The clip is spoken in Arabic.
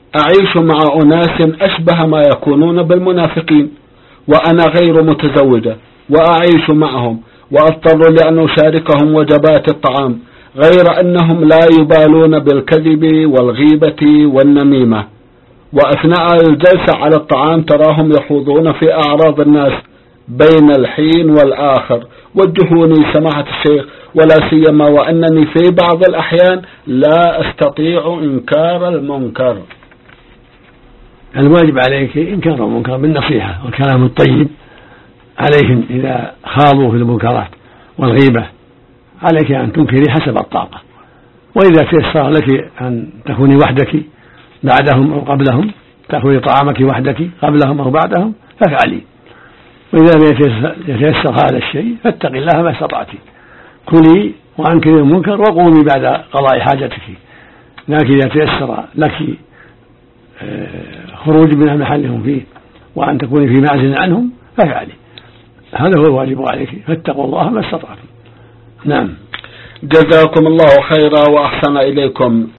أعيش مع أناس أشبه ما يكونون بالمنافقين وأنا غير متزوجة، وأعيش معهم وأضطر لأن أشاركهم وجبات الطعام، غير أنهم لا يبالون بالكذب والغيبة والنميمة، وأثناء الجلسة على الطعام تراهم يخوضون في أعراض الناس بين الحين والآخر. وجهوني سماحة الشيخ، ولا سيما وأنني في بعض الأحيان لا أستطيع إنكار المنكر. الواجب عليك إنكار المنكر بالنصيحة والكلام الطيب عليهم إذا خاضوا في المنكرات والغيبة، عليك أن تنكري حسب الطاقة، وإذا تيسر لك أن تكوني وحدك بعدهم أو قبلهم، تأخذي طعامك وحدك قبلهم أو بعدهم فافعلي، وإذا يتيسر هذا الشيء فاتقي الله ما استطعت، كلي وأنكري المنكر وقومي بعد قضاء حاجتك. لكن إذا تيسر لك خروج من المحل هم فيه وأن تكوني في معزل عنهم فافعلي، هذا هو الواجب عليك، فاتقوا الله ما استطعتم. نعم. جزاكم الله خيرا وأحسن إليكم.